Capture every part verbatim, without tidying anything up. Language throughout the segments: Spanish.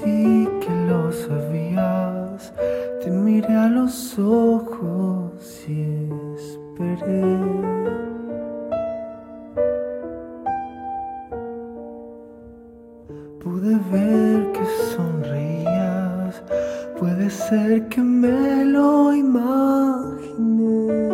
sentí que lo sabías. Te miré a los ojos y esperé. Pude ver que sonreías. Puede ser que me lo imaginé.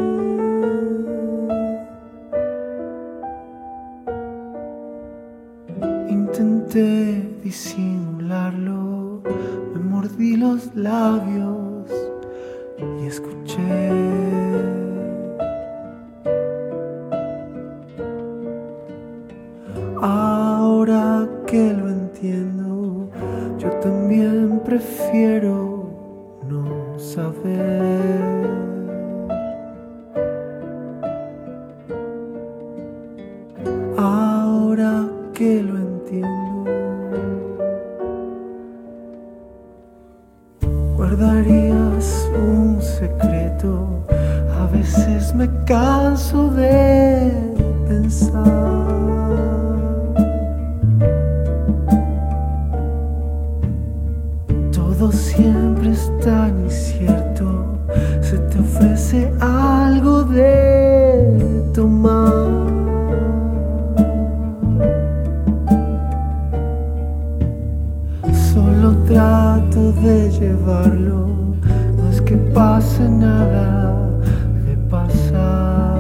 Intenté disimularlo, me mordí los labios y escuché. Ahora que lo entiendo, yo también prefiero no saber. Ahora que lo entiendo, guardarías un secreto. A veces me canso de pensar. Todo siempre es tan incierto. Se te ofrece algo de tomar. Solo trato de llevarlo. No es que pase nada de pasar.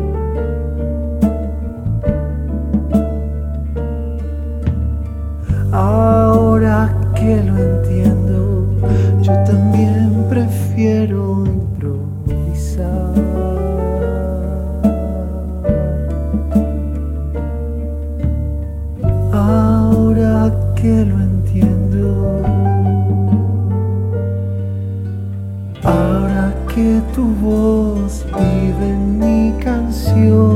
Ahora que lo entiendo, yo también prefiero improvisar. Ahora que lo entiendo, ahora que tu voz vive en mi canción.